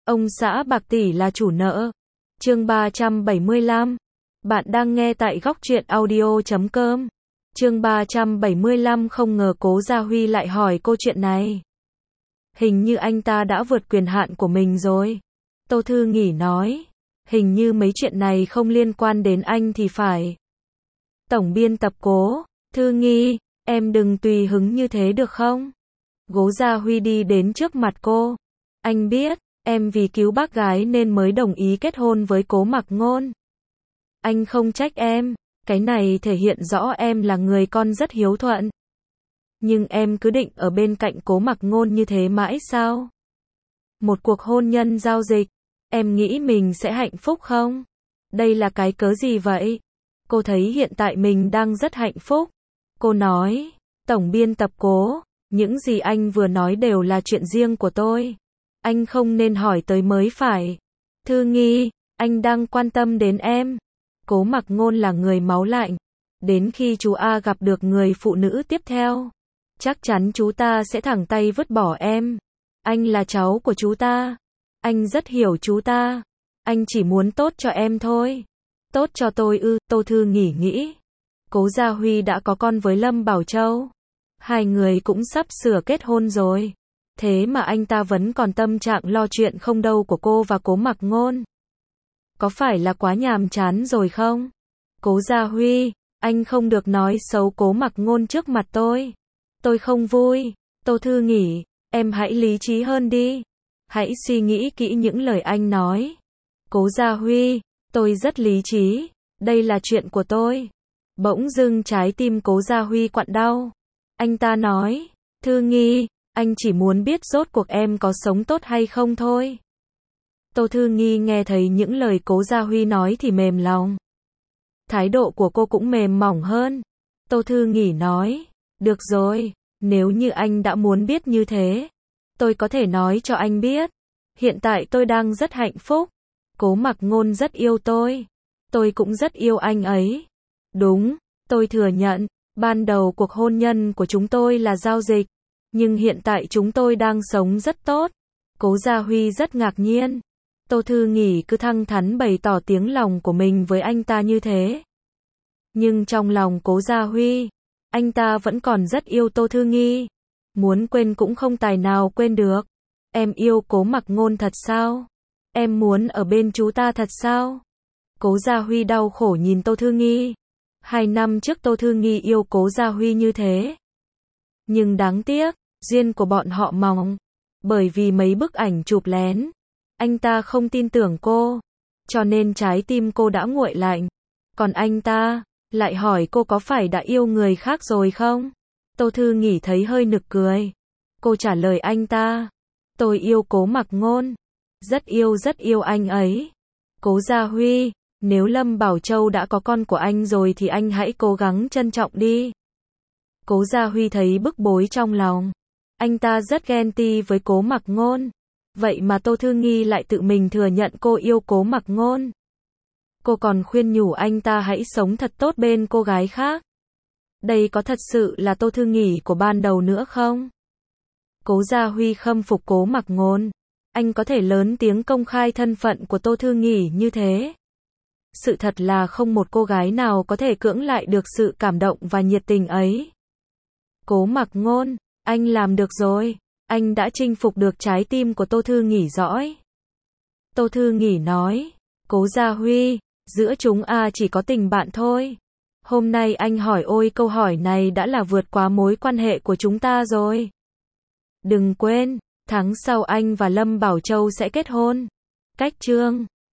Ông xã bạc tỷ là chủ nợ. Chương 375. Bạn đang nghe tại goctruyện audio.com. Chương 375. Không ngờ Cố Gia Huy lại hỏi cô chuyện này. Hình như anh ta đã vượt quyền hạn của mình rồi. Tô Thư Nghỉ nói. Hình như mấy chuyện này không liên quan đến anh thì phải. Tổng biên tập Cố. Thư Nghi, em đừng tùy hứng như thế được không? Cố Gia Huy đi đến trước mặt cô. Anh biết, em vì cứu bác gái nên mới đồng ý kết hôn với Cố Mặc Ngôn. Anh không trách em, cái này thể hiện rõ em là người con rất hiếu thuận. Nhưng em cứ định ở bên cạnh Cố Mặc Ngôn như thế mãi sao? Một cuộc hôn nhân giao dịch, em nghĩ mình sẽ hạnh phúc không? Đây là cái cớ gì vậy? Cô thấy hiện tại mình đang rất hạnh phúc. Cô nói, tổng biên tập Cố, những gì anh vừa nói đều là chuyện riêng của tôi. Anh không nên hỏi tới mới phải. Thư Nghi, anh đang quan tâm đến em. Cố Mặc Ngôn là người máu lạnh. Đến khi chú A gặp được người phụ nữ tiếp theo, chắc chắn chú ta sẽ thẳng tay vứt bỏ em. Anh là cháu của chú ta. Anh rất hiểu chú ta. Anh chỉ muốn tốt cho em thôi. Tốt cho tôi ư? Tô Thư Nghỉ nghĩ. Cố Gia Huy đã có con với Lâm Bảo Châu. Hai người cũng sắp sửa kết hôn rồi. Thế mà anh ta vẫn còn tâm trạng lo chuyện không đâu của cô và Cố Mặc Ngôn. Có phải là quá nhàm chán rồi không? Cố Gia Huy, anh không được nói xấu Cố Mặc Ngôn trước mặt tôi. Tôi không vui. Tô Thư Nghỉ, em hãy lý trí hơn đi. Hãy suy nghĩ kỹ những lời anh nói. Cố Gia Huy, tôi rất lý trí. Đây là chuyện của tôi. Bỗng dưng trái tim Cố Gia Huy quặn đau. Anh ta nói, Thư Nghi, anh chỉ muốn biết rốt cuộc em có sống tốt hay không thôi. Tô Thư Nghi nghe thấy những lời Cố Gia Huy nói thì mềm lòng. Thái độ của cô cũng mềm mỏng hơn. Tô Thư Nghỉ nói, được rồi, nếu như anh đã muốn biết như thế, tôi có thể nói cho anh biết. Hiện tại tôi đang rất hạnh phúc. Cố Mặc Ngôn rất yêu tôi. Tôi cũng rất yêu anh ấy. Đúng, tôi thừa nhận, ban đầu cuộc hôn nhân của chúng tôi là giao dịch. Nhưng hiện tại chúng tôi đang sống rất tốt. Cố Gia Huy rất ngạc nhiên. Tô Thư Nghỉ cứ thẳng thắn bày tỏ tiếng lòng của mình với anh ta như thế. Nhưng trong lòng Cố Gia Huy, anh ta vẫn còn rất yêu Tô Thư Nghi. Muốn quên cũng không tài nào quên được. Em yêu Cố Mặc Ngôn thật sao? Em muốn ở bên chú ta thật sao? Cố Gia Huy đau khổ nhìn Tô Thư Nghi. 2 năm trước Tô Thư Nghi yêu Cố Gia Huy như thế. Nhưng đáng tiếc, duyên của bọn họ mỏng. Bởi vì mấy bức ảnh chụp lén, anh ta không tin tưởng cô. Cho nên trái tim cô đã nguội lạnh. Còn anh ta lại hỏi cô có phải đã yêu người khác rồi không? Tô Thư Nghỉ thấy hơi nực cười. Cô trả lời anh ta, tôi yêu Cố Mặc Ngôn. Rất yêu anh ấy. Cố Gia Huy, nếu Lâm Bảo Châu đã có con của anh rồi thì anh hãy cố gắng trân trọng đi. Cố Gia Huy thấy bức bối trong lòng. Anh ta rất ghen tị với Cố Mặc Ngôn. Vậy mà Tô Thư Nghi lại tự mình thừa nhận cô yêu Cố Mặc Ngôn. Cô còn khuyên nhủ anh ta hãy sống thật tốt bên cô gái khác. Đây có thật sự là Tô Thư Nghỉ của ban đầu nữa không? Cố Gia Huy khâm phục Cố Mặc Ngôn. Anh có thể lớn tiếng công khai thân phận của Tô Thư Nghỉ như thế. Sự thật là không một cô gái nào có thể cưỡng lại được sự cảm động và nhiệt tình ấy. Cố Mặc Ngôn, anh làm được rồi. Anh đã chinh phục được trái tim của Tô Thư Nghỉ rồi. Tô Thư Nghỉ nói, Cố Gia Huy, giữa chúng chỉ có tình bạn thôi. Hôm nay anh hỏi ôi câu hỏi này đã là vượt quá mối quan hệ của chúng ta rồi. Đừng quên, tháng sau anh và Lâm Bảo Châu sẽ kết hôn. Cách chương